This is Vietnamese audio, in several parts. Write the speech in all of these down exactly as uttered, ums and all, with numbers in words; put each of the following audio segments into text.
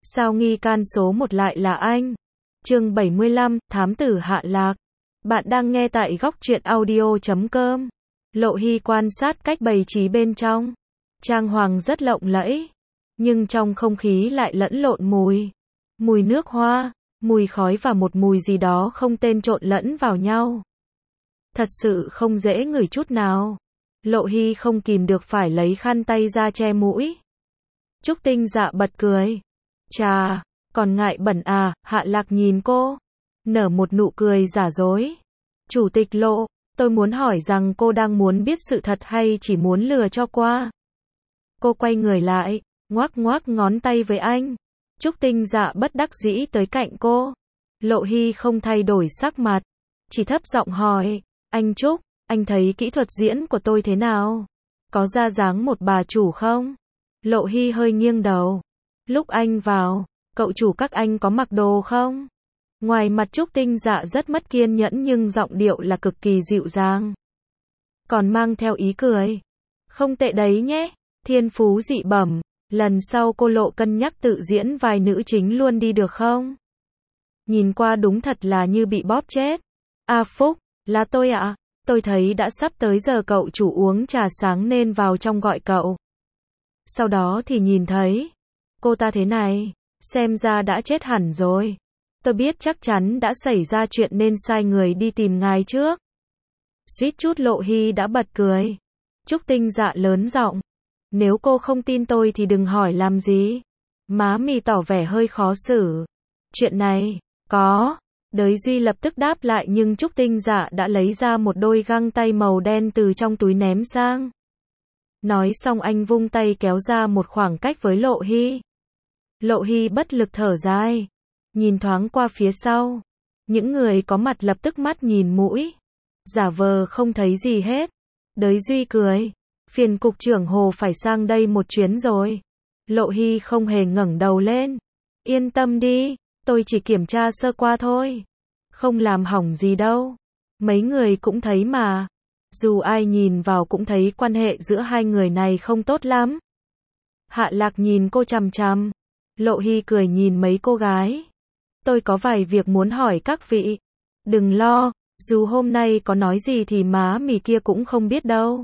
Sao nghi can số một lại là anh? Chương bảy mươi lăm, Thám tử Hạ Lạc. Bạn đang nghe tại góc truyện audio chấm com. Lộ Hy quan sát cách bày trí bên trong. Trang hoàng rất lộng lẫy, nhưng trong không khí lại lẫn lộn mùi. Mùi nước hoa, mùi khói và một mùi gì đó không tên trộn lẫn vào nhau. Thật sự không dễ ngửi chút nào. Lộ Hy không kìm được phải lấy khăn tay ra che mũi. Trúc Tinh Dạ bật cười. Chà, còn ngại bẩn à? Hạ Lạc nhìn cô, nở một nụ cười giả dối. Chủ tịch Lộ, tôi muốn hỏi rằng cô đang muốn biết sự thật hay chỉ muốn lừa cho qua? Cô quay người lại, ngoác ngoác ngón tay với anh. Trúc Tinh Dạ bất đắc dĩ tới cạnh cô. Lộ Hy không thay đổi sắc mặt, chỉ thấp giọng hỏi, anh Trúc, anh thấy kỹ thuật diễn của tôi thế nào? Có ra dáng một bà chủ không? Lộ Hy hơi nghiêng đầu. Lúc anh vào, cậu chủ các anh có mặc đồ không? Ngoài mặt Trúc Tinh Dạ rất mất kiên nhẫn nhưng giọng điệu là cực kỳ dịu dàng, còn mang theo ý cười. Không tệ đấy nhé, thiên phú dị bẩm. Lần sau cô Lộ cân nhắc tự diễn vai nữ chính luôn đi được không? Nhìn qua đúng thật là như bị bóp chết. A Phúc, là tôi ạ. À? Tôi thấy đã sắp tới giờ cậu chủ uống trà sáng nên vào trong gọi cậu. Sau đó thì nhìn thấy cô ta thế này, xem ra đã chết hẳn rồi. Tôi biết chắc chắn đã xảy ra chuyện nên sai người đi tìm ngài trước. Suýt chút Lộ Hy đã bật cười. Trúc Tinh Dạ lớn giọng, nếu cô không tin tôi thì đừng hỏi làm gì. Má mì tỏ vẻ hơi khó xử. Chuyện này, có. Đới Duy lập tức đáp lại nhưng Trúc Tinh Dạ đã lấy ra một đôi găng tay màu đen từ trong túi ném sang. Nói xong anh vung tay kéo ra một khoảng cách với Lộ Hy. Lộ Hy bất lực thở dài, nhìn thoáng qua phía sau. Những người có mặt lập tức mắt nhìn mũi, giả vờ không thấy gì hết. Đới Duy cười, phiền cục trưởng Hồ phải sang đây một chuyến rồi. Lộ Hy không hề ngẩng đầu lên. Yên tâm đi, tôi chỉ kiểm tra sơ qua thôi, không làm hỏng gì đâu. Mấy người cũng thấy mà, dù ai nhìn vào cũng thấy quan hệ giữa hai người này không tốt lắm. Hạ Lạc nhìn cô chằm chằm. Lộ Hy cười nhìn mấy cô gái. Tôi có vài việc muốn hỏi các vị. Đừng lo, dù hôm nay có nói gì thì má mì kia cũng không biết đâu.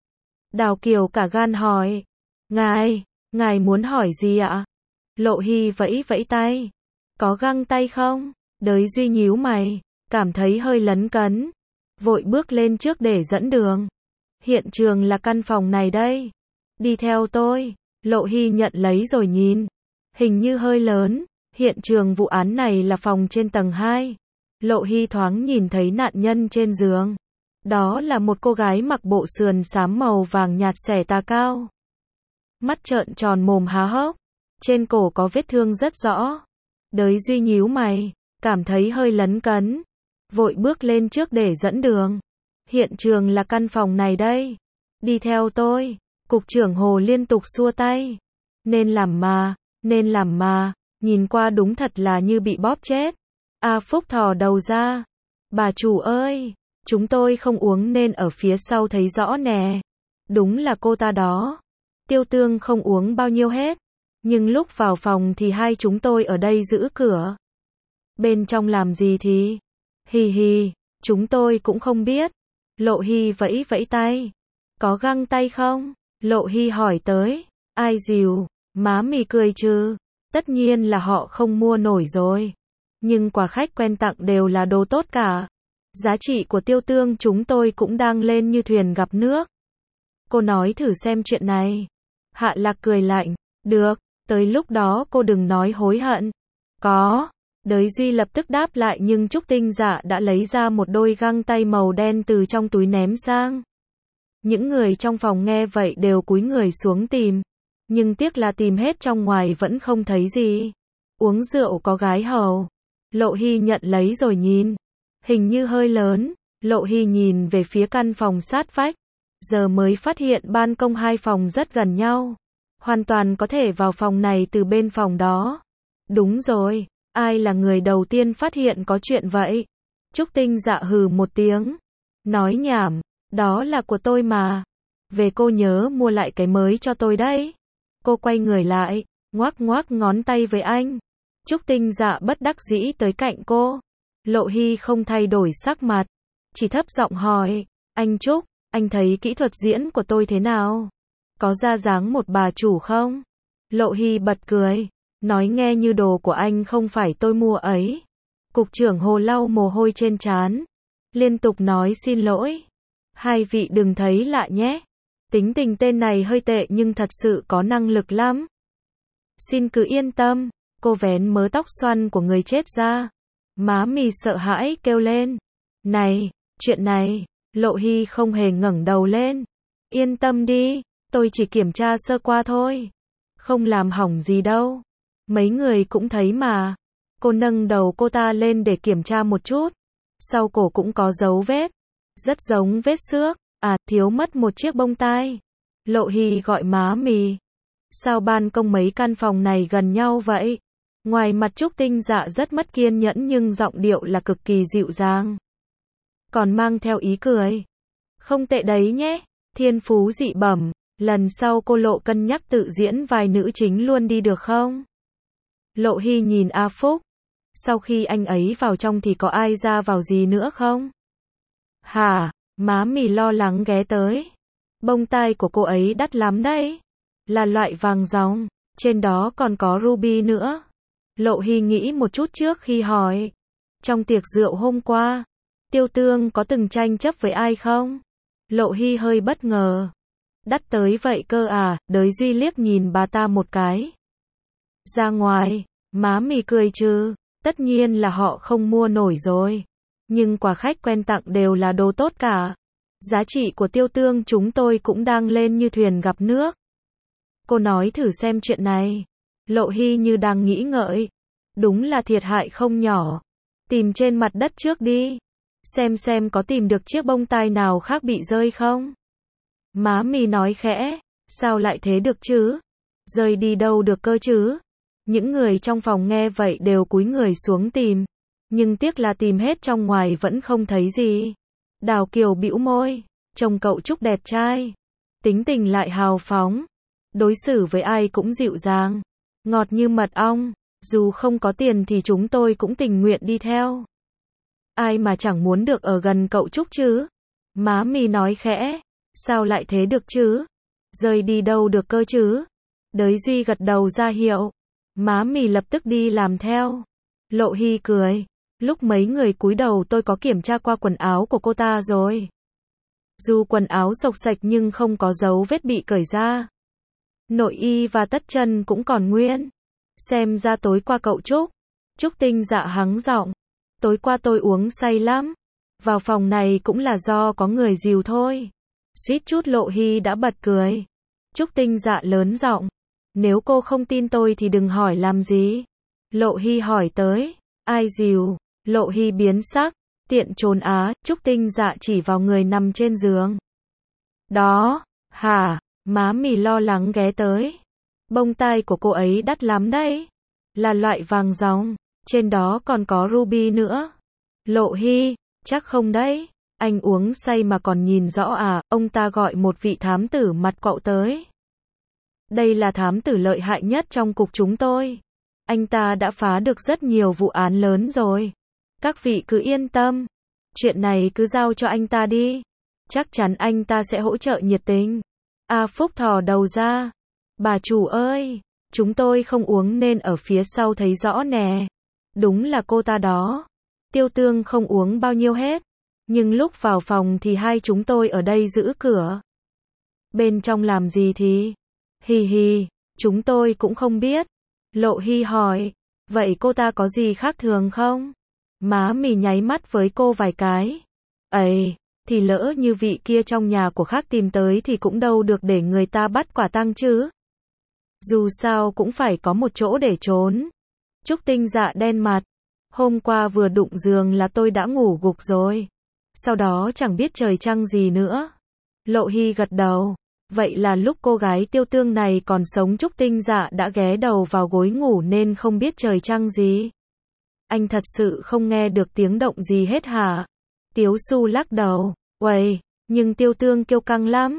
Đào Kiều cả gan hỏi. Ngài, ngài muốn hỏi gì ạ? Lộ Hy vẫy vẫy tay. Có găng tay không? Đới Duy nhíu mày, cảm thấy hơi lấn cấn, vội bước lên trước để dẫn đường. Hiện trường là căn phòng này đây. Đi theo tôi. Lộ Hy nhận lấy rồi nhìn. Hình như hơi lớn. Hiện trường vụ án này là phòng trên tầng hai. Lộ Hy thoáng nhìn thấy nạn nhân trên giường. Đó là một cô gái mặc bộ sườn xám màu vàng nhạt xẻ tà cao. Mắt trợn tròn mồm há hốc. Trên cổ có vết thương rất rõ. Đới Duy nhíu mày, cảm thấy hơi lấn cấn, vội bước lên trước để dẫn đường. Hiện trường là căn phòng này đây. Đi theo tôi. Cục trưởng Hồ liên tục xua tay. Nên làm mà, nên làm mà, nhìn qua đúng thật là như bị bóp chết. A Phúc thò đầu ra. Bà chủ ơi, chúng tôi không uống nên ở phía sau thấy rõ nè. Đúng là cô ta đó. Tiêu Tương không uống bao nhiêu hết. Nhưng lúc vào phòng thì hai chúng tôi ở đây giữ cửa. Bên trong làm gì thì? Hì hì, chúng tôi cũng không biết. Lộ Hy vẫy vẫy tay. Có găng tay không? Lộ Hy hỏi tới. Ai dìu? Má mì cười trừ. Tất nhiên là họ không mua nổi rồi. Nhưng quà khách quen tặng đều là đồ tốt cả. Giá trị của Tiêu Tương chúng tôi cũng đang lên như thuyền gặp nước. Cô nói thử xem chuyện này. Hạ Lạc cười lạnh. Được, tới lúc đó cô đừng nói hối hận. Có. Đới Duy lập tức đáp lại nhưng Trúc Tinh Dạ đã lấy ra một đôi găng tay màu đen từ trong túi ném sang. Những người trong phòng nghe vậy đều cúi người xuống tìm. Nhưng tiếc là tìm hết trong ngoài vẫn không thấy gì. Uống rượu có gái hầu. Lộ Hy nhận lấy rồi nhìn. Hình như hơi lớn. Lộ Hy nhìn về phía căn phòng sát vách. Giờ mới phát hiện ban công hai phòng rất gần nhau. Hoàn toàn có thể vào phòng này từ bên phòng đó. Đúng rồi, ai là người đầu tiên phát hiện có chuyện vậy? Trúc Tinh Dạ hừ một tiếng. Nói nhảm, đó là của tôi mà. Về cô nhớ mua lại cái mới cho tôi đấy. Cô quay người lại, ngoắc ngoắc ngón tay với anh. Trúc Tinh Dạ bất đắc dĩ tới cạnh cô. Lộ Hy không thay đổi sắc mặt, chỉ thấp giọng hỏi, anh Trúc, anh thấy kỹ thuật diễn của tôi thế nào? Có ra dáng một bà chủ không? Lộ Hy bật cười, nói nghe như đồ của anh không phải tôi mua ấy. Cục trưởng Hồ lau mồ hôi trên trán, liên tục nói xin lỗi. Hai vị đừng thấy lạ nhé. Tính tình tên này hơi tệ nhưng thật sự có năng lực lắm. Xin cứ yên tâm, cô vén mớ tóc xoăn của người chết ra. Má Mì sợ hãi kêu lên. Này, chuyện này, Lộ Hy không hề ngẩng đầu lên. Yên tâm đi, tôi chỉ kiểm tra sơ qua thôi. Không làm hỏng gì đâu. Mấy người cũng thấy mà. Cô nâng đầu cô ta lên để kiểm tra một chút. Sau cổ cũng có dấu vết. Rất giống vết xước. À, thiếu mất một chiếc bông tai. Lộ Hy gọi má Mì. Sao ban công mấy căn phòng này gần nhau vậy? Ngoài mặt Trúc Tinh Dạ rất mất kiên nhẫn nhưng giọng điệu là cực kỳ dịu dàng. Còn mang theo ý cười. Không tệ đấy nhé. Thiên phú dị bẩm. Lần sau cô Lộ cân nhắc tự diễn vai nữ chính luôn đi được không? Lộ Hy nhìn A Phúc. Sau khi anh ấy vào trong thì có ai ra vào gì nữa không? Hả? Má Mì lo lắng ghé tới. Bông tai của cô ấy đắt lắm đấy. Là loại vàng ròng. Trên đó còn có ruby nữa. Lộ Hy nghĩ một chút trước khi hỏi. Trong tiệc rượu hôm qua, Tiêu Tương có từng tranh chấp với ai không? Lộ Hy hơi bất ngờ. Đắt tới vậy cơ à? Đới Duy liếc nhìn bà ta một cái. Ra ngoài, má Mì cười trừ. Tất nhiên là họ không mua nổi rồi. Nhưng quà khách quen tặng đều là đồ tốt cả. Giá trị của Tiêu Tương chúng tôi cũng đang lên như thuyền gặp nước. Cô nói thử xem chuyện này. Lộ Hy như đang nghĩ ngợi. Đúng là thiệt hại không nhỏ. Tìm trên mặt đất trước đi. Xem xem có tìm được chiếc bông tai nào khác bị rơi không? Má Mì nói khẽ. Sao lại thế được chứ? Rơi đi đâu được cơ chứ? Những người trong phòng nghe vậy đều cúi người xuống tìm. Nhưng tiếc là tìm hết trong ngoài vẫn không thấy gì. Đào Kiều bĩu môi. Trông cậu Trúc đẹp trai. Tính tình lại hào phóng. Đối xử với ai cũng dịu dàng. Ngọt như mật ong. Dù không có tiền thì chúng tôi cũng tình nguyện đi theo. Ai mà chẳng muốn được ở gần cậu Trúc chứ? Má Mì nói khẽ. Sao lại thế được chứ? Rơi đi đâu được cơ chứ? Đới Duy gật đầu ra hiệu. Má Mì lập tức đi làm theo. Lộ Hy cười. Lúc mấy người cúi đầu tôi có kiểm tra qua quần áo của cô ta rồi. Dù quần áo xộc xạch nhưng không có dấu vết bị cởi ra. Nội y và tất chân cũng còn nguyên. Xem ra tối qua cậu Trúc. Trúc Tinh Dạ hắng giọng. Tối qua tôi uống say lắm. Vào phòng này cũng là do có người dìu thôi. Suýt chút Lộ Hy đã bật cười. Trúc Tinh Dạ lớn giọng. Nếu cô không tin tôi thì đừng hỏi làm gì. Lộ Hy hỏi tới. Ai dìu? Lộ Hy biến sắc. Tiện trốn á. Trúc Tinh Dạ chỉ vào người nằm trên giường. Đó. Hả? Má Mì lo lắng ghé tới. Bông tai của cô ấy đắt lắm đấy. Là loại vàng ròng. Trên đó còn có ruby nữa. Lộ Hy. Chắc không đấy. Anh uống say mà còn nhìn rõ à? Ông ta gọi một vị thám tử mặt quạo tới. Đây là thám tử lợi hại nhất trong cục chúng tôi. Anh ta đã phá được rất nhiều vụ án lớn rồi. Các vị cứ yên tâm. Chuyện này cứ giao cho anh ta đi. Chắc chắn anh ta sẽ hỗ trợ nhiệt tình. A Phúc thò đầu ra. Bà chủ ơi, chúng tôi không uống nên ở phía sau thấy rõ nè. Đúng là cô ta đó. Tiêu Tương không uống bao nhiêu hết. Nhưng lúc vào phòng thì hai chúng tôi ở đây giữ cửa. Bên trong làm gì thì? Hì hì, chúng tôi cũng không biết. Lộ Hy hỏi. Vậy cô ta có gì khác thường không? Má Mì nháy mắt với cô vài cái. Ấy, thì lỡ như vị kia trong nhà của khác tìm tới thì cũng đâu được để người ta bắt quả tang chứ. Dù sao cũng phải có một chỗ để trốn. Trúc Tinh Dạ đen mặt. Hôm qua vừa đụng giường là tôi đã ngủ gục rồi. Sau đó chẳng biết trời trăng gì nữa. Lộ Hy gật đầu. Vậy là lúc cô gái Tiêu Tương này còn sống Trúc Tinh Dạ đã ghé đầu vào gối ngủ nên không biết trời trăng gì. Anh thật sự không nghe được tiếng động gì hết hả? Tiếu Su lắc đầu. Uầy, nhưng Tiêu Tương kiêu căng lắm.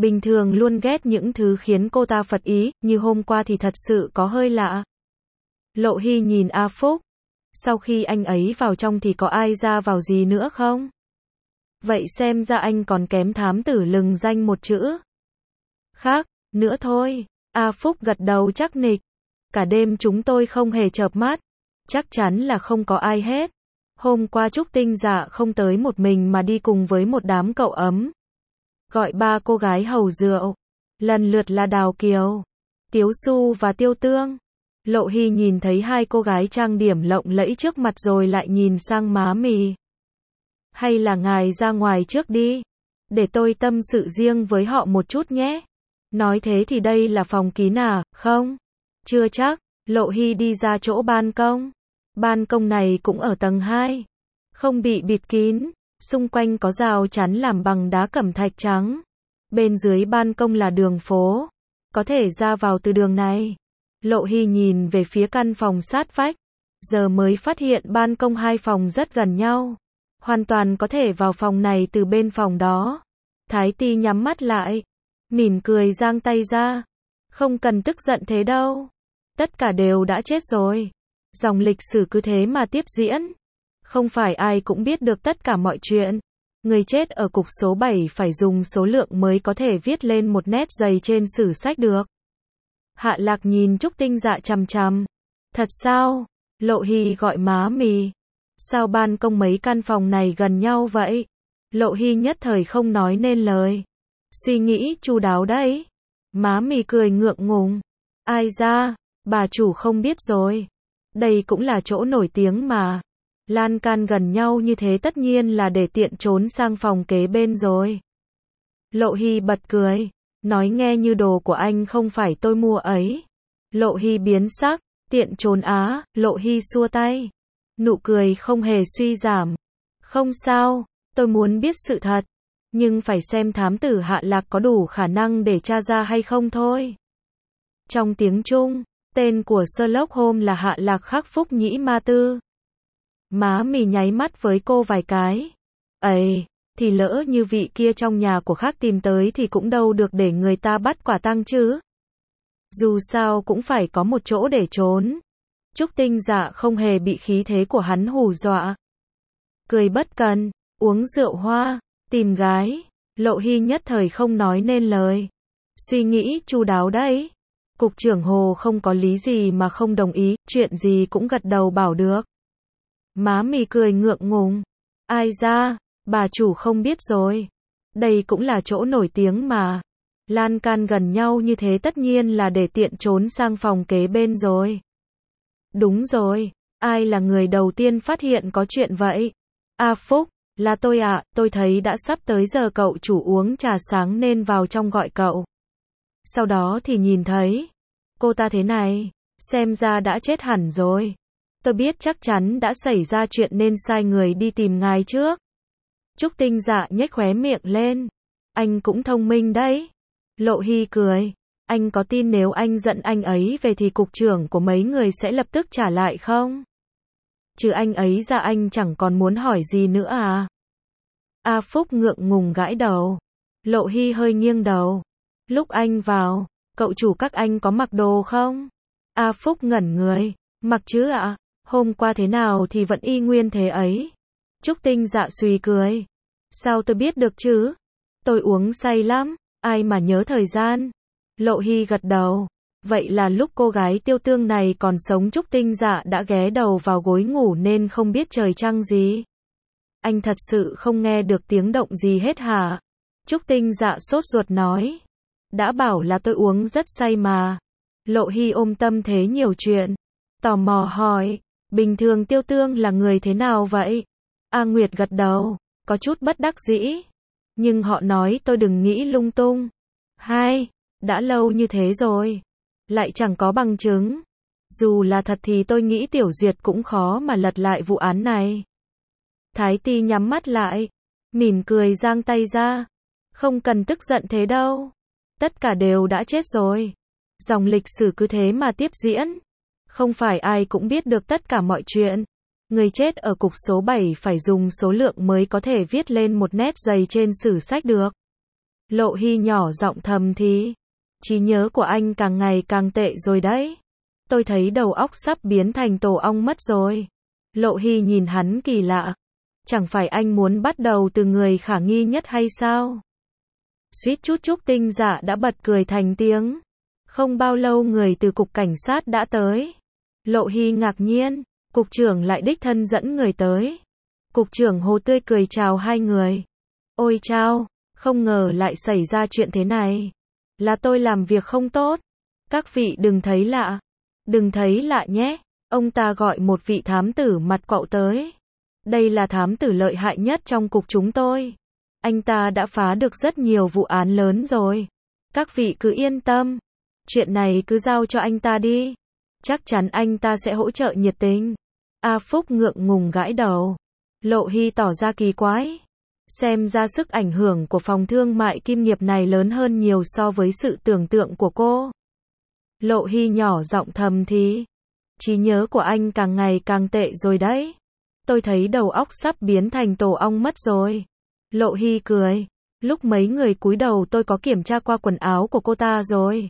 Bình thường luôn ghét những thứ khiến cô ta phật ý, như hôm qua thì thật sự có hơi lạ. Lộ Hy nhìn A Phúc. Sau khi anh ấy vào trong thì có ai ra vào gì nữa không? Vậy xem ra anh còn kém thám tử lừng danh một chữ. Khác, nữa thôi. A Phúc gật đầu chắc nịch. Cả đêm chúng tôi không hề chợp mắt. Chắc chắn là không có ai hết. Hôm qua Trúc Tinh Dạ không tới một mình mà đi cùng với một đám cậu ấm. Gọi ba cô gái hầu rượu. Lần lượt là Đào Kiều, Tiếu Su và Tiêu Tương. Lộ Hy nhìn thấy hai cô gái trang điểm lộng lẫy trước mặt rồi lại nhìn sang Má Mì. Hay là ngài ra ngoài trước đi. Để tôi tâm sự riêng với họ một chút nhé. Nói thế thì đây là phòng kín à, không? Chưa chắc. Lộ Hy đi ra chỗ ban công. Ban công này cũng ở tầng hai. Không bị bịt kín. Xung quanh có rào chắn làm bằng đá cẩm thạch trắng. Bên dưới ban công là đường phố. Có thể ra vào từ đường này. Lộ Hy nhìn về phía căn phòng sát vách. Giờ mới phát hiện ban công hai phòng rất gần nhau. Hoàn toàn có thể vào phòng này từ bên phòng đó. Thái Ti nhắm mắt lại. Mỉm cười giang tay ra. Không cần tức giận thế đâu. Tất cả đều đã chết rồi. Dòng lịch sử cứ thế mà tiếp diễn. Không phải ai cũng biết được tất cả mọi chuyện. Người chết ở cục số bảy phải dùng số lượng mới có thể viết lên một nét dày trên sử sách được. Hạ Lạc nhìn Trúc Tinh Dạ chằm chằm. Thật sao? Lộ Hy gọi Má Mì. Sao ban công mấy căn phòng này gần nhau vậy? Lộ Hy nhất thời không nói nên lời. Suy nghĩ chu đáo đấy. Má Mì cười ngượng ngùng. Ai ra? Bà chủ không biết rồi. Đây cũng là chỗ nổi tiếng mà. Lan can gần nhau như thế tất nhiên là để tiện trốn sang phòng kế bên rồi. Lộ Hy bật cười. Nói nghe như đồ của anh không phải tôi mua ấy. Lộ Hy biến sắc. Tiện trốn á. Lộ Hy xua tay. Nụ cười không hề suy giảm. Không sao. Tôi muốn biết sự thật. Nhưng phải xem thám tử Hạ Lạc có đủ khả năng để tra ra hay không thôi. Trong tiếng Trung, tên của Sherlock Holmes là Hạ Lạc Khắc Phúc Nhĩ Ma Tư. Má Mì nháy mắt với cô vài cái. Ấy, thì lỡ như vị kia trong nhà của khác tìm tới thì cũng đâu được để người ta bắt quả tang chứ. Dù sao cũng phải có một chỗ để trốn. Trúc Tinh Dạ không hề bị khí thế của hắn hù dọa. Cười bất cần, uống rượu hoa, tìm gái. Lộ Hy nhất thời không nói nên lời. Suy nghĩ chu đáo đấy. Cục trưởng Hồ không có lý gì mà không đồng ý, chuyện gì cũng gật đầu bảo được. Má Mì cười ngượng ngùng. Ai ra? Bà chủ không biết rồi. Đây cũng là chỗ nổi tiếng mà. Lan can gần nhau như thế tất nhiên là để tiện trốn sang phòng kế bên rồi. Đúng rồi. Ai là người đầu tiên phát hiện có chuyện vậy? A Phúc, là tôi ạ, à, tôi thấy đã sắp tới giờ cậu chủ uống trà sáng nên vào trong gọi cậu. Sau đó thì nhìn thấy. Cô ta thế này, xem ra đã chết hẳn rồi. Tôi biết chắc chắn đã xảy ra chuyện nên sai người đi tìm ngài trước. Trúc Tinh Dạ nhếch khóe miệng lên. Anh cũng thông minh đấy. Lộ Hy cười. Anh có tin nếu anh giận anh ấy về thì cục trưởng của mấy người sẽ lập tức trả lại không? Chứ anh ấy ra anh chẳng còn muốn hỏi gì nữa à? A Phúc ngượng ngùng gãi đầu. Lộ Hy hơi nghiêng đầu. Lúc anh vào, cậu chủ các anh có mặc đồ không? A Phúc ngẩn người. Mặc chứ ạ? À? Hôm qua thế nào thì vẫn y nguyên thế ấy. Trúc Tinh Dạ suy cười. Sao tôi biết được chứ? Tôi uống say lắm. Ai mà nhớ thời gian? Lộ Hy gật đầu. Vậy là lúc cô gái Tiêu Tương này còn sống Trúc Tinh Dạ đã ghé đầu vào gối ngủ nên không biết trời trăng gì. Anh thật sự không nghe được tiếng động gì hết hả? Trúc Tinh Dạ sốt ruột nói. Đã bảo là tôi uống rất say mà. Lộ Hy ôm tâm thế nhiều chuyện. Tò mò hỏi. Bình thường Tiêu Tương là người thế nào vậy? A Nguyệt gật đầu. Có chút bất đắc dĩ. Nhưng họ nói tôi đừng nghĩ lung tung. Hai. Đã lâu như thế rồi. Lại chẳng có bằng chứng. Dù là thật thì tôi nghĩ Tiểu Duyệt cũng khó mà lật lại vụ án này. Thái Ti nhắm mắt lại. Mỉm cười giang tay ra. Không cần tức giận thế đâu. Tất cả đều đã chết rồi. Dòng lịch sử cứ thế mà tiếp diễn. Không phải ai cũng biết được tất cả mọi chuyện. Người chết ở cục số bảy phải dùng số lượng mới có thể viết lên một nét dày trên sử sách được. Lộ Hy nhỏ giọng thầm thì. Trí nhớ của anh càng ngày càng tệ rồi đấy. Tôi thấy đầu óc sắp biến thành tổ ong mất rồi. Lộ Hy nhìn hắn kỳ lạ. Chẳng phải anh muốn bắt đầu từ người khả nghi nhất hay sao? Suýt chút Trúc Tinh Dạ đã bật cười thành tiếng. Không bao lâu người từ cục cảnh sát đã tới. Lộ Hy ngạc nhiên, cục trưởng lại đích thân dẫn người tới. Cục trưởng Hồ tươi cười chào hai người. Ôi chao, không ngờ lại xảy ra chuyện thế này. Là tôi làm việc không tốt. Các vị đừng thấy lạ. Đừng thấy lạ nhé. Ông ta gọi một vị thám tử mặt quạo tới. Đây là thám tử lợi hại nhất trong cục chúng tôi. Anh ta đã phá được rất nhiều vụ án lớn rồi. Các vị cứ yên tâm. Chuyện này cứ giao cho anh ta đi. Chắc chắn anh ta sẽ hỗ trợ nhiệt tình. A Phúc ngượng ngùng gãi đầu. Lộ Hy tỏ ra kỳ quái. Xem ra sức ảnh hưởng của phòng thương mại kim nghiệp này lớn hơn nhiều so với sự tưởng tượng của cô. Lộ Hy nhỏ giọng thầm thì. Trí nhớ của anh càng ngày càng tệ rồi đấy. Tôi thấy đầu óc sắp biến thành tổ ong mất rồi. Lộ Hy cười. Lúc mấy người cúi đầu tôi có kiểm tra qua quần áo của cô ta rồi.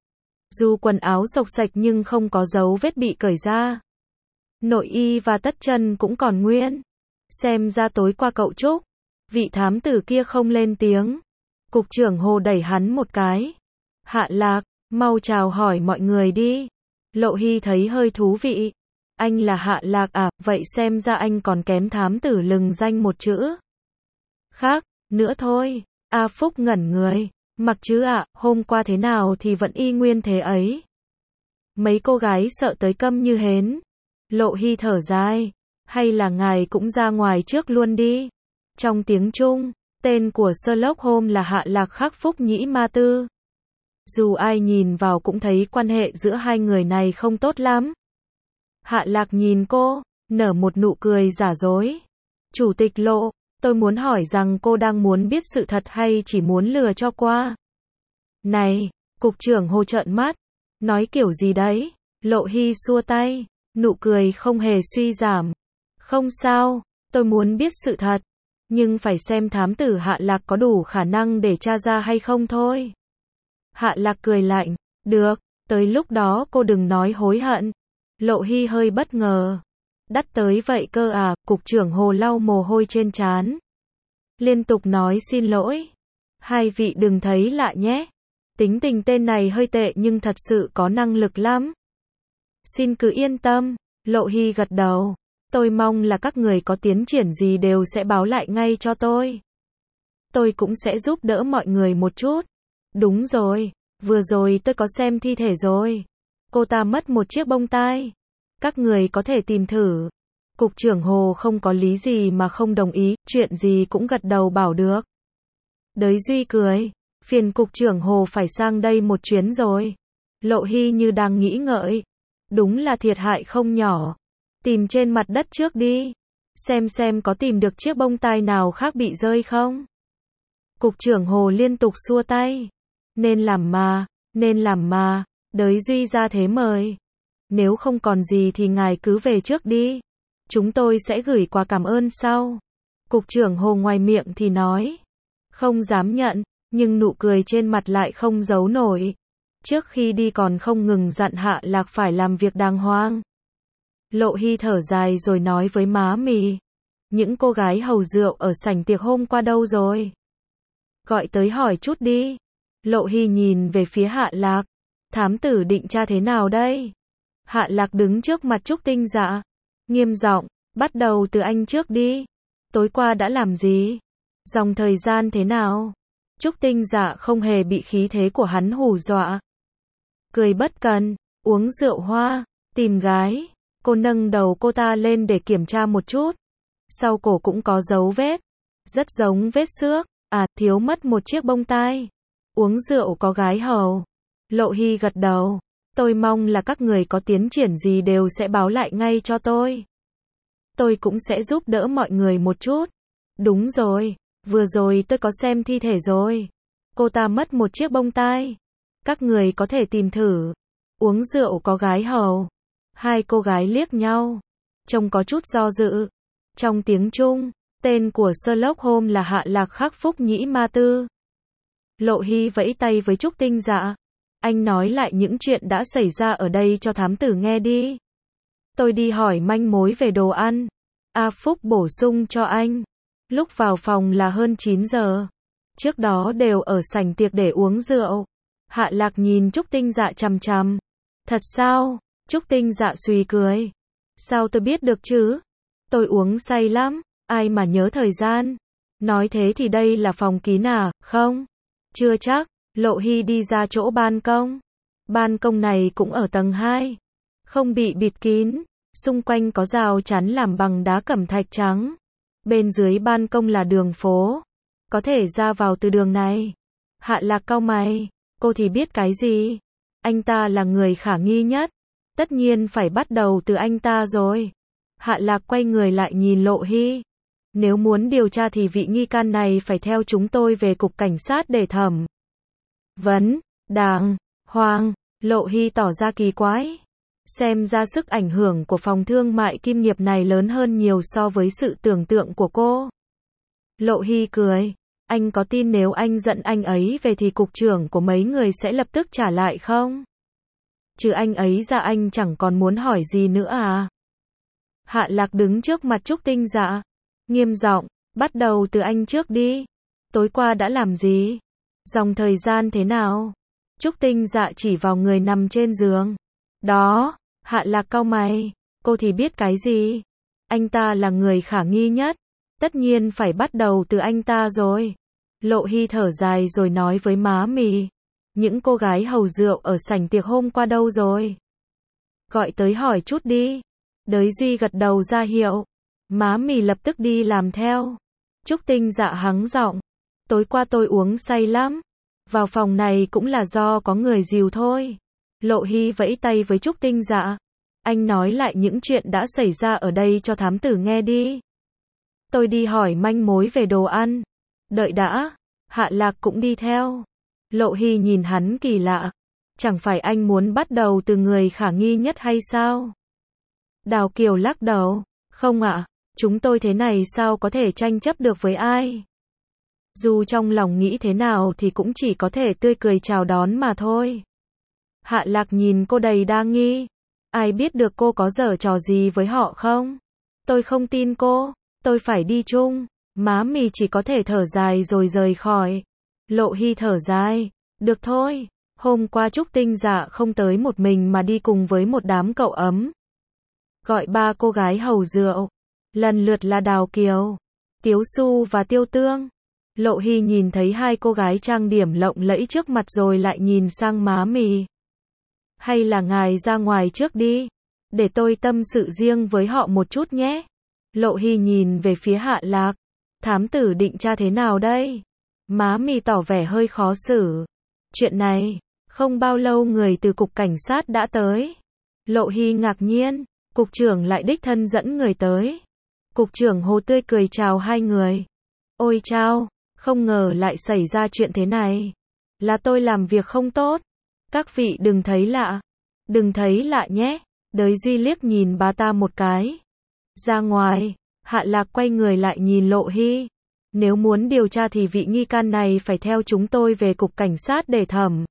Dù quần áo xộc xạch nhưng không có dấu vết bị cởi ra. Nội y và tất chân cũng còn nguyên. Xem ra tối qua cậu Trúc. Vị thám tử kia không lên tiếng. Cục trưởng Hồ đẩy hắn một cái. Hạ Lạc, mau chào hỏi mọi người đi. Lộ Hy thấy hơi thú vị. Anh là Hạ Lạc à, vậy xem ra anh còn kém thám tử lừng danh một chữ. Khác, nữa thôi. A Phúc ngẩn người. Mặc chứ ạ, à, hôm qua thế nào thì vẫn y nguyên thế ấy. Mấy cô gái sợ tới câm như hến. Lộ Hy thở dài. Hay là ngài cũng ra ngoài trước luôn đi. Trong tiếng Trung, tên của Sherlock Holmes là Hạ Lạc Khắc Phúc Nhĩ Ma Tư. Dù ai nhìn vào cũng thấy quan hệ giữa hai người này không tốt lắm. Hạ Lạc nhìn cô, nở một nụ cười giả dối. Chủ tịch Lộ, tôi muốn hỏi rằng cô đang muốn biết sự thật hay chỉ muốn lừa cho qua. Này, cục trưởng Hồ trợn mắt. Nói kiểu gì đấy? Lộ Hy xua tay, nụ cười không hề suy giảm. Không sao, tôi muốn biết sự thật. Nhưng phải xem thám tử Hạ Lạc có đủ khả năng để tra ra hay không thôi. Hạ Lạc cười lạnh. Được, tới lúc đó cô đừng nói hối hận. Lộ Hy hơi bất ngờ. Đắt tới vậy cơ à, cục trưởng Hồ lau mồ hôi trên trán. Liên tục nói xin lỗi. Hai vị đừng thấy lạ nhé. Tính tình tên này hơi tệ nhưng thật sự có năng lực lắm. Xin cứ yên tâm. Lộ Hy gật đầu. Tôi mong là các người có tiến triển gì đều sẽ báo lại ngay cho tôi. Tôi cũng sẽ giúp đỡ mọi người một chút. Đúng rồi, vừa rồi tôi có xem thi thể rồi. Cô ta mất một chiếc bông tai. Các người có thể tìm thử. Cục trưởng Hồ không có lý gì mà không đồng ý, chuyện gì cũng gật đầu bảo được. Đới Duy cười. Phiền cục trưởng Hồ phải sang đây một chuyến rồi. Lộ Hy như đang nghĩ ngợi. Đúng là thiệt hại không nhỏ. Tìm trên mặt đất trước đi. Xem xem có tìm được chiếc bông tai nào khác bị rơi không. Cục trưởng Hồ liên tục xua tay. Nên làm mà, nên làm mà. Đới Duy ra thế mời. Nếu không còn gì thì ngài cứ về trước đi. Chúng tôi sẽ gửi quà cảm ơn sau. Cục trưởng Hồ ngoài miệng thì nói. Không dám nhận, nhưng nụ cười trên mặt lại không giấu nổi. Trước khi đi còn không ngừng dặn Hạ Lạc phải làm việc đàng hoàng. Lộ Hy thở dài rồi nói với má mì. Những cô gái hầu rượu ở sảnh tiệc hôm qua đâu rồi? Gọi tới hỏi chút đi. Lộ Hy nhìn về phía Hạ Lạc. Thám tử định tra thế nào đây? Hạ Lạc đứng trước mặt Trúc Tinh Dạ. Nghiêm giọng, bắt đầu từ anh trước đi. Tối qua đã làm gì? Dòng thời gian thế nào? Trúc Tinh Dạ không hề bị khí thế của hắn hù dọa. Cười bất cần, uống rượu hoa, tìm gái. Cô nâng đầu cô ta lên để kiểm tra một chút. Sau cổ cũng có dấu vết. Rất giống vết xước. À, thiếu mất một chiếc bông tai. Uống rượu có gái hầu. Lộ Hy gật đầu. Tôi mong là các người có tiến triển gì đều sẽ báo lại ngay cho tôi. Tôi cũng sẽ giúp đỡ mọi người một chút. Đúng rồi, vừa rồi tôi có xem thi thể rồi. Cô ta mất một chiếc bông tai. Các người có thể tìm thử. Uống rượu có gái hầu. Hai cô gái liếc nhau. Trông có chút do dự. Trong tiếng Trung, tên của Sherlock Holmes là Hạ Lạc Khắc Phúc Nhĩ Ma Tư. Lộ Hy vẫy tay với Trúc Tinh Dạ. Anh nói lại những chuyện đã xảy ra ở đây cho thám tử nghe đi. Tôi đi hỏi manh mối về đồ ăn. A Phúc bổ sung cho anh. Lúc vào phòng là hơn chín giờ. Trước đó đều ở sảnh tiệc để uống rượu. Hạ Lạc nhìn Trúc Tinh Dạ chằm chằm. Thật sao? Trúc Tinh Dạ suy cười. Sao tôi biết được chứ? Tôi uống say lắm, ai mà nhớ thời gian. Nói thế thì đây là phòng kín à, không? Chưa chắc. Lộ Hy đi ra chỗ ban công. Ban công này cũng ở tầng hai. Không bị bịt kín. Xung quanh có rào chắn làm bằng đá cẩm thạch trắng. Bên dưới ban công là đường phố. Có thể ra vào từ đường này. Hạ Lạc cau mày. Cô thì biết cái gì? Anh ta là người khả nghi nhất. Tất nhiên phải bắt đầu từ anh ta rồi. Hạ Lạc quay người lại nhìn Lộ Hy. Nếu muốn điều tra thì vị nghi can này phải theo chúng tôi về cục cảnh sát để thẩm vấn. Đàng hoàng. Lộ Hy tỏ ra kỳ quái. Xem ra sức ảnh hưởng của phòng thương mại kim nghiệp này lớn hơn nhiều so với sự tưởng tượng của cô. Lộ Hy cười. Anh có tin nếu anh giận anh ấy về thì cục trưởng của mấy người sẽ lập tức trả lại không? Chứ anh ấy ra anh chẳng còn muốn hỏi gì nữa à? Hạ Lạc đứng trước mặt Trúc Tinh Dạ. Nghiêm giọng, bắt đầu từ anh trước đi. Tối qua đã làm gì? Dòng thời gian thế nào? Trúc Tinh Dạ chỉ vào người nằm trên giường. Đó, Hạ Lạc cau mày. Cô thì biết cái gì? Anh ta là người khả nghi nhất. Tất nhiên phải bắt đầu từ anh ta rồi. Lộ Hy thở dài rồi nói với má mì. Những cô gái hầu rượu ở sảnh tiệc hôm qua đâu rồi? Gọi tới hỏi chút đi. Đới Duy gật đầu ra hiệu. Má mì lập tức đi làm theo. Trúc Tinh Dạ hắng giọng. Tối qua tôi uống say lắm. Vào phòng này cũng là do có người dìu thôi. Lộ Hy vẫy tay với Trúc Tinh Dạ. Anh nói lại những chuyện đã xảy ra ở đây cho thám tử nghe đi. Tôi đi hỏi manh mối về đồ ăn. Đợi đã. Hạ Lạc cũng đi theo. Lộ Hy nhìn hắn kỳ lạ. Chẳng phải anh muốn bắt đầu từ người khả nghi nhất hay sao? Đào Kiều lắc đầu. Không ạ, chúng tôi thế này sao có thể tranh chấp được với ai? Dù trong lòng nghĩ thế nào thì cũng chỉ có thể tươi cười chào đón mà thôi. Hạ Lạc nhìn cô đầy đa nghi. Ai biết được cô có giở trò gì với họ không? Tôi không tin cô, tôi phải đi chung. Má mì chỉ có thể thở dài rồi rời khỏi. Lộ Hy thở dài. Được thôi, hôm qua Trúc Tinh Dạ không tới một mình mà đi cùng với một đám cậu ấm. Gọi ba cô gái hầu rượu. Lần lượt là Đào Kiều, Tiếu Su và Tiêu Tương. Lộ Hy nhìn thấy hai cô gái trang điểm lộng lẫy trước mặt rồi lại nhìn sang má mì. Hay là ngài ra ngoài trước đi, để tôi tâm sự riêng với họ một chút nhé. Lộ Hy nhìn về phía Hạ Lạc. Thám tử định tra thế nào đây? Má mì tỏ vẻ hơi khó xử. Chuyện này, không bao lâu người từ cục cảnh sát đã tới. Lộ Hy ngạc nhiên, cục trưởng lại đích thân dẫn người tới. Cục trưởng Hồ tươi cười chào hai người. Ôi chao, không ngờ lại xảy ra chuyện thế này. Là tôi làm việc không tốt. Các vị đừng thấy lạ. Đừng thấy lạ nhé. Đới Duy liếc nhìn bà ta một cái. Ra ngoài, Hạ Lạc quay người lại nhìn Lộ Hy. Nếu muốn điều tra thì vị nghi can này phải theo chúng tôi về cục cảnh sát để thẩm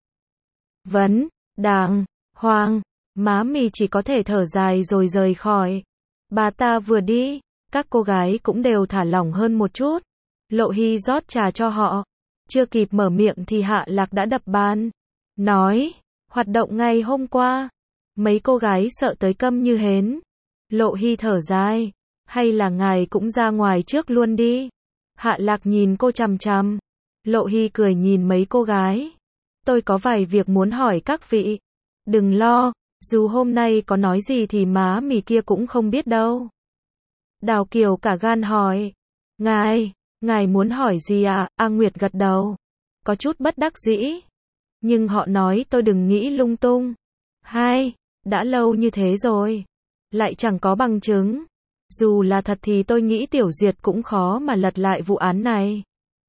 vấn. Đàng hoàng. Má mì chỉ có thể thở dài rồi rời khỏi. Bà ta vừa đi, các cô gái cũng đều thả lỏng hơn một chút. Lộ Hy rót trà cho họ. Chưa kịp mở miệng thì Hạ Lạc đã đập bàn. Nói, hoạt động ngày hôm qua. Mấy cô gái sợ tới câm như hến. Lộ Hy thở dài. Hay là ngài cũng ra ngoài trước luôn đi. Hạ Lạc nhìn cô chằm chằm. Lộ Hy cười nhìn mấy cô gái. Tôi có vài việc muốn hỏi các vị. Đừng lo, dù hôm nay có nói gì thì má mì kia cũng không biết đâu. Đào Kiều cả gan hỏi. Ngài, ngài muốn hỏi gì à? A Nguyệt gật đầu. Có chút bất đắc dĩ. Nhưng họ nói tôi đừng nghĩ lung tung. Hai, đã lâu như thế rồi. Lại chẳng có bằng chứng. Dù là thật thì tôi nghĩ Tiểu Duyệt cũng khó mà lật lại vụ án này.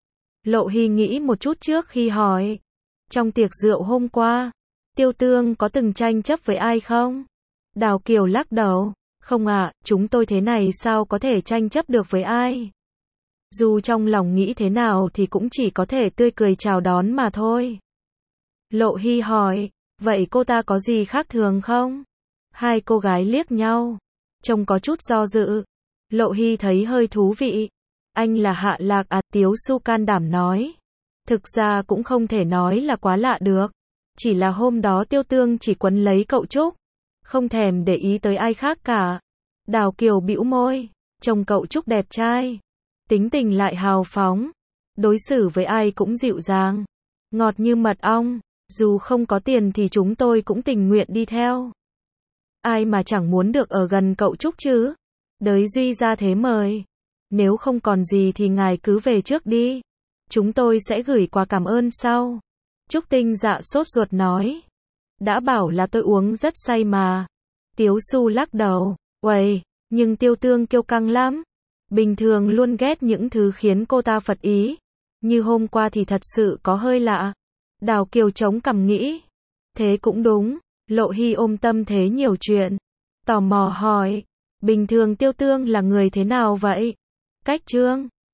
Lộ Hy nghĩ một chút trước khi hỏi. Trong tiệc rượu hôm qua, Tiêu Tương có từng tranh chấp với ai không? Đào Kiều lắc đầu. Không ạ, à, chúng tôi thế này sao có thể tranh chấp được với ai? Dù trong lòng nghĩ thế nào thì cũng chỉ có thể tươi cười chào đón mà thôi. Lộ Hy hỏi, vậy cô ta có gì khác thường không? Hai cô gái liếc nhau, trông có chút do dự. Lộ Hy thấy hơi thú vị. Anh là Hạ Lạc à? Tiếu Su can đảm nói. Thực ra cũng không thể nói là quá lạ được. Chỉ là hôm đó Tiêu Tương chỉ quấn lấy cậu Trúc, không thèm để ý tới ai khác cả. Đào Kiều bĩu môi, trông cậu Trúc đẹp trai, tính tình lại hào phóng, đối xử với ai cũng dịu dàng, ngọt như mật ong, dù không có tiền thì chúng tôi cũng tình nguyện đi theo. Ai mà chẳng muốn được ở gần cậu Trúc chứ? Đới Duy ra thế mời. Nếu không còn gì thì ngài cứ về trước đi. Chúng tôi sẽ gửi quà cảm ơn sau. Trúc Tinh Dạ sốt ruột nói. Đã bảo là tôi uống rất say mà. Tiếu Su lắc đầu. Uầy, nhưng Tiêu Tương kiêu căng lắm. Bình thường luôn ghét những thứ khiến cô ta phật ý. Như hôm qua thì thật sự có hơi lạ. Đào Kiều chống cằm nghĩ. Thế cũng đúng. Lộ Hy ôm tâm thế nhiều chuyện. Tò mò hỏi. Bình thường Tiêu Tương là người thế nào vậy? Cách Trương.